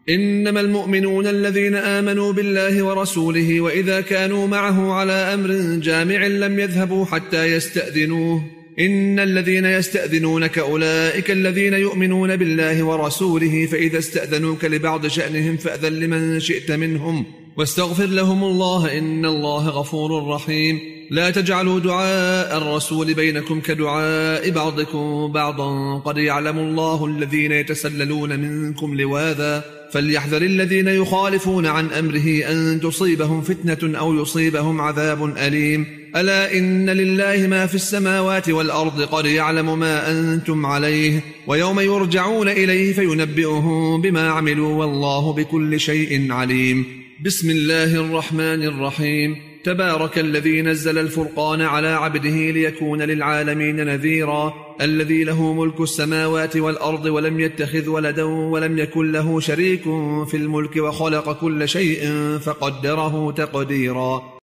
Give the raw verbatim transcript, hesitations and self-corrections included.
إنما المؤمنون الذين آمنوا بالله ورسوله وإذا كانوا معه على أمر جامع لم يذهبوا حتى يستأذنوه. إن الذين يستأذنونك أولئك الذين يؤمنون بالله ورسوله، فإذا استأذنوك لبعض شأنهم فأذن لمن شئت منهم واستغفر لهم الله، إن الله غفور رحيم. لا تجعلوا دعاء الرسول بينكم كدعاء بعضكم بعضا، قد يعلم الله الذين يتسللون منكم لواذا، فليحذر الذين يخالفون عن أمره أن تصيبهم فتنة أو يصيبهم عذاب أليم. ألا إن لله ما في السماوات والأرض، قد يعلم ما أنتم عليه، ويوم يرجعون إليه فينبئهم بما عملوا، والله بكل شيء عليم. بسم الله الرحمن الرحيم. تبارك الذي نزل الفرقان على عبده ليكون للعالمين نذيرا، الذي له ملك السماوات والأرض ولم يتخذ ولدا ولم يكن له شريك في الملك وخلق كل شيء فقدره تقديرا.